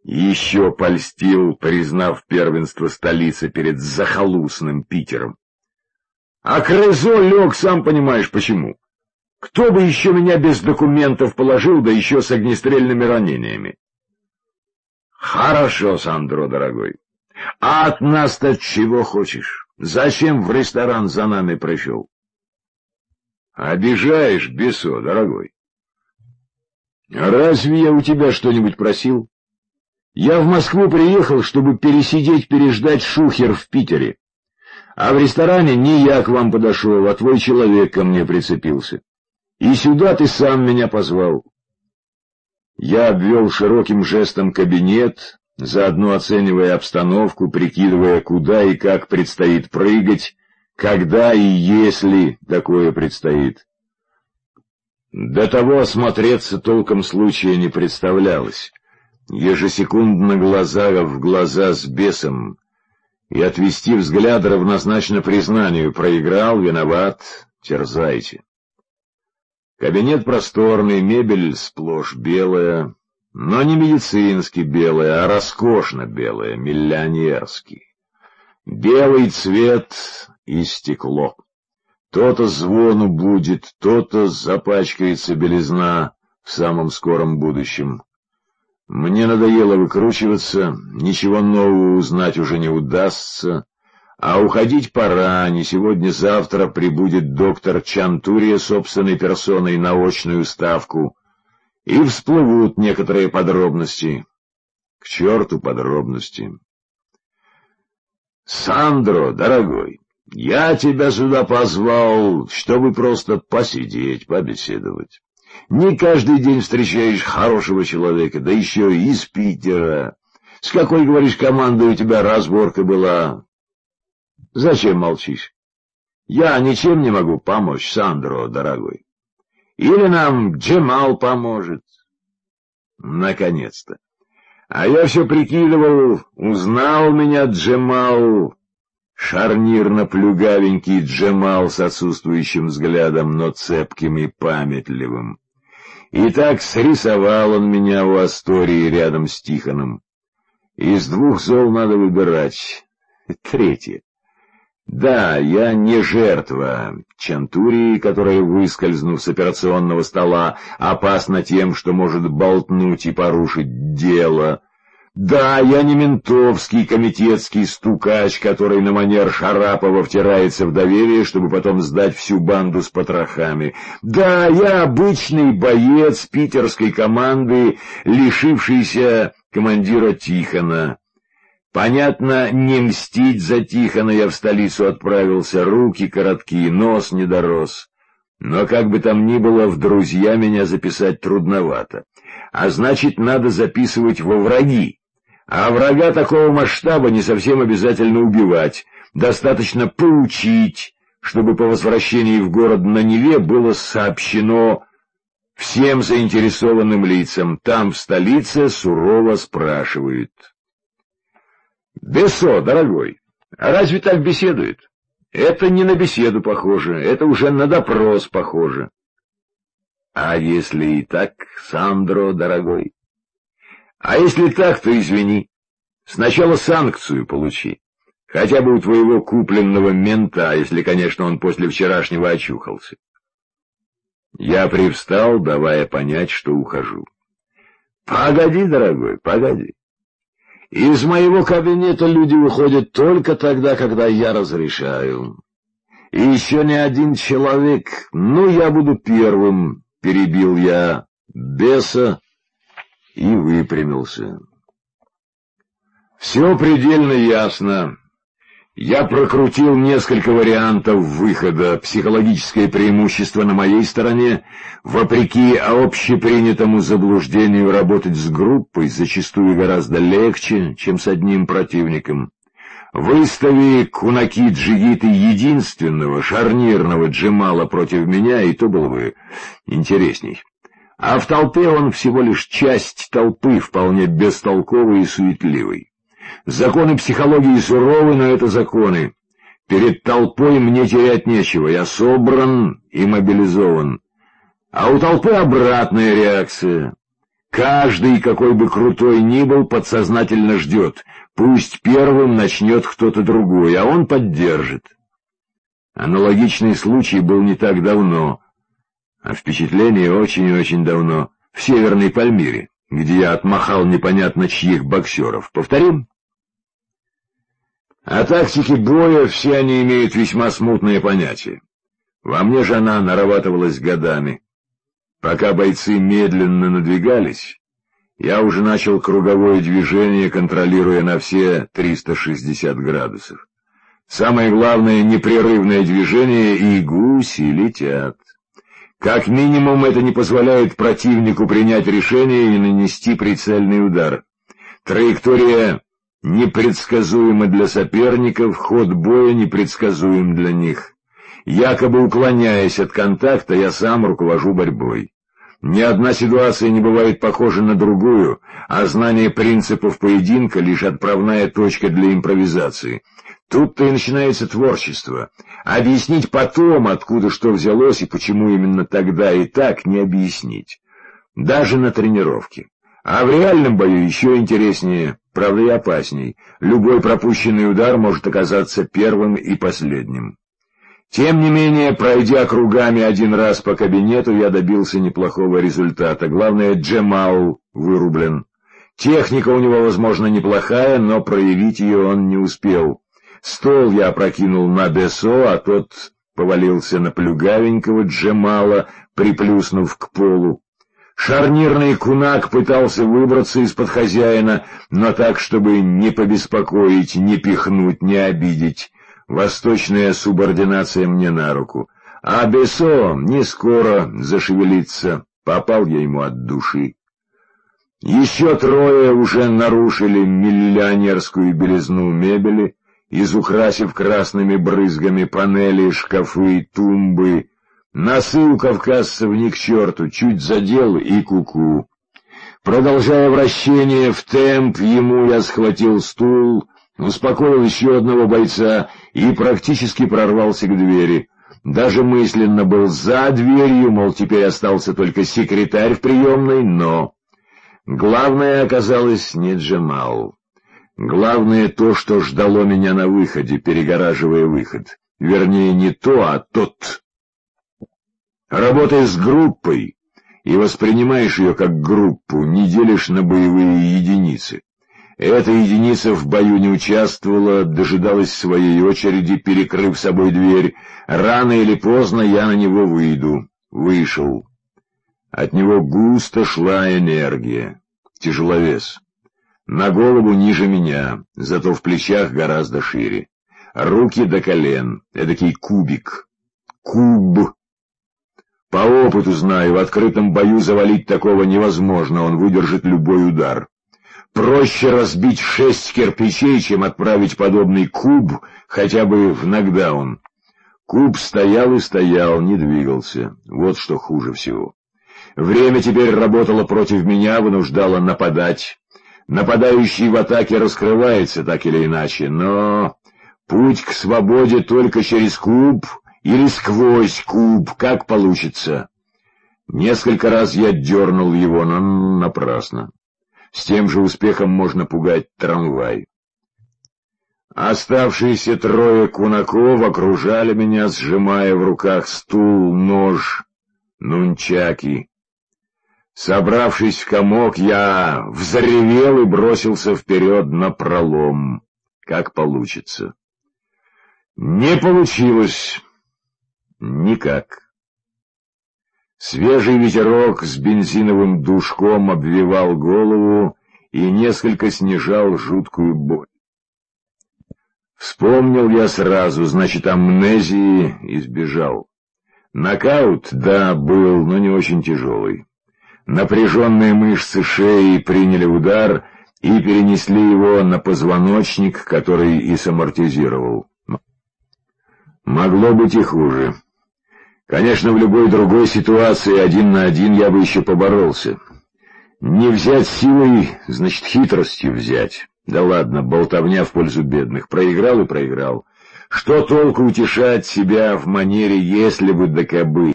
Еще польстил, признав первенство столицы перед захолустным Питером. А Крызо лег, сам понимаешь, почему. Кто бы еще меня без документов положил, да еще с огнестрельными ранениями? Хорошо, Сандро, дорогой. А от нас-то чего хочешь? Зачем в ресторан за нами пришел? Обижаешь, Бесо, дорогой. Разве я у тебя что-нибудь просил? Я в Москву приехал, чтобы переждать шухер в Питере. А в ресторане не я к вам подошел, а твой человек ко мне прицепился. И сюда ты сам меня позвал. Я обвел широким жестом кабинет, заодно оценивая обстановку, прикидывая, куда и как предстоит прыгать, когда и если такое предстоит. До того осмотреться толком случая не представлялось. Ежесекундно глаза в глаза с бесом, и отвести взгляд равнозначно признанию: проиграл, виноват, терзайте. Кабинет просторный, мебель сплошь белая, но не медицински белая, а роскошно белая, миллионерский. Белый цвет и стекло. То-то звону будет, то-то запачкается белизна в самом скором будущем. Мне надоело выкручиваться, ничего нового узнать уже не удастся, а уходить пора, не сегодня-завтра прибудет доктор Чантурия собственной персоной на очную ставку, и всплывут некоторые подробности. К черту подробности. Сандро, дорогой, я тебя сюда позвал, чтобы просто посидеть, побеседовать. Не каждый день встречаешь хорошего человека, да еще и из Питера. С какой, говоришь, командой у тебя разборка была? Зачем молчишь? Я ничем не могу помочь, Сандро, дорогой. Или нам Джемал поможет? Наконец-то. А я все прикидывал, узнал меня Джемал, шарнирно-плюгавенький Джемал с отсутствующим взглядом, но цепким и памятливым. И так срисовал он меня у Астории рядом с Тихоном. Из двух зол надо выбирать. Третье. Да, я не жертва Чантурии, которая, выскользнув с операционного стола, опасна тем, что может болтнуть и порушить дело. Да, я не ментовский комитетский стукач, который на манер Шарапова втирается в доверие, чтобы потом сдать всю банду с потрохами. Да, я обычный боец питерской команды, лишившийся командира Тихона. Понятно, не мстить за Тихона я в столицу отправился, руки коротки, нос не дорос. Но как бы там ни было, в друзья меня записать трудновато. А значит, надо записывать во враги. А врага такого масштаба не совсем обязательно убивать. Достаточно поучить, чтобы по возвращении в город на Неве было сообщено всем заинтересованным лицам. Там, в столице, сурово спрашивают. Бесо, дорогой, а разве так беседует? Это не на беседу похоже, это уже на допрос похоже. А если и так, Сандро, дорогой? А если так, то извини. Сначала санкцию получи. Хотя бы у твоего купленного мента, если, конечно, он после вчерашнего очухался. Я привстал, давая понять, что ухожу. Погоди, дорогой, погоди. Из моего кабинета люди выходят только тогда, когда я разрешаю. И еще не один человек, ну, я буду первым, перебил я беса и выпрямился. Все предельно ясно. Я прокрутил несколько вариантов выхода. Психологическое преимущество на моей стороне. Вопреки общепринятому заблуждению, работать с группой зачастую гораздо легче, чем с одним противником. Выстави кунаки джигиты единственного шарнирного Джемала против меня, и то было бы интересней. А в толпе он всего лишь часть толпы, вполне бестолковый и суетливый. Законы психологии суровы, но это законы. Перед толпой мне терять нечего, я собран и мобилизован. А у толпы обратная реакция. Каждый, какой бы крутой ни был, подсознательно ждет. Пусть первым начнет кто-то другой, а он поддержит. Аналогичный случай был не так давно, а впечатление очень и очень давно, в Северной Пальмире, где я отмахал непонятно чьих боксеров. Повторим? О тактике боя все они имеют весьма смутные понятия. Во мне же она нарабатывалась годами. Пока бойцы медленно надвигались, я уже начал круговое движение, контролируя на все 360 градусов. Самое главное — непрерывное движение, и гуси летят. Как минимум это не позволяет противнику принять решение и нанести прицельный удар. Траектория непредсказуема для соперников, ход боя непредсказуем для них. Якобы уклоняясь от контакта, я сам руковожу борьбой. Ни одна ситуация не бывает похожа на другую, а знание принципов поединка — лишь отправная точка для импровизации. Тут-то и начинается творчество. Объяснить потом, откуда что взялось и почему именно тогда и так, не объяснить. Даже на тренировке. А в реальном бою еще интереснее, правда и опасней. Любой пропущенный удар может оказаться первым и последним. Тем не менее, пройдя кругами один раз по кабинету, я добился неплохого результата. Главное, Джемал вырублен. Техника у него, возможно, неплохая, но проявить ее он не успел. Стол я опрокинул на Бесо, а тот повалился на плюгавенького Джемала, приплюснув к полу. Шарнирный кунак пытался выбраться из-под хозяина, но так, чтобы не побеспокоить, не пихнуть, не обидеть. Восточная субординация мне на руку. А Бесо не скоро зашевелится, попал я ему от души. Еще трое уже нарушили миллионерскую белизну мебели, изукрасив красными брызгами панели, шкафы, тумбы. Носы у кавказцев ни к черту, чуть задел и куку. Продолжая вращение в темп, ему я схватил стул, успокоил еще одного бойца и практически прорвался к двери. Даже мысленно был за дверью, мол, теперь остался только секретарь в приемной, но... Главное оказалось не Джемал. Главное то, что ждало меня на выходе, перегораживая выход. Вернее, не то, а тот. Работая с группой и воспринимаешь ее как группу, не делишь на боевые единицы. Эта единица в бою не участвовала, дожидалась своей очереди, перекрыв собой дверь. Рано или поздно я на него выйду. Вышел. От него густо шла энергия. Тяжеловес. На голову ниже меня, зато в плечах гораздо шире. Руки до колен, эдакий кубик. Куб. По опыту знаю, в открытом бою завалить такого невозможно, он выдержит любой удар. Проще разбить 6 кирпичей, чем отправить подобный куб хотя бы в нокдаун. Куб стоял и стоял, не двигался. Вот что хуже всего. Время теперь работало против меня, вынуждало нападать. Нападающий в атаке раскрывается так или иначе, но путь к свободе только через куб или сквозь куб, как получится. Несколько раз я дернул его, но напрасно. С тем же успехом можно пугать трамвай. Оставшиеся трое кунаков окружали меня, сжимая в руках стул, нож, нунчаки. Собравшись в комок, я взревел и бросился вперед напролом, как получится. Не получилось никак. Свежий ветерок с бензиновым душком обвивал голову и несколько снижал жуткую боль. Вспомнил я сразу, значит, амнезии избежал. Нокаут, да, был, но не очень тяжелый. Напряженные мышцы шеи приняли удар и перенесли его на позвоночник, который и самортизировал. Могло быть и хуже. Конечно, в любой другой ситуации 1 на 1 я бы еще поборолся. Не взять силой, значит, хитростью взять. Да ладно, болтовня в пользу бедных. Проиграл и проиграл. Что толку утешать себя в манере «если бы да кабы»?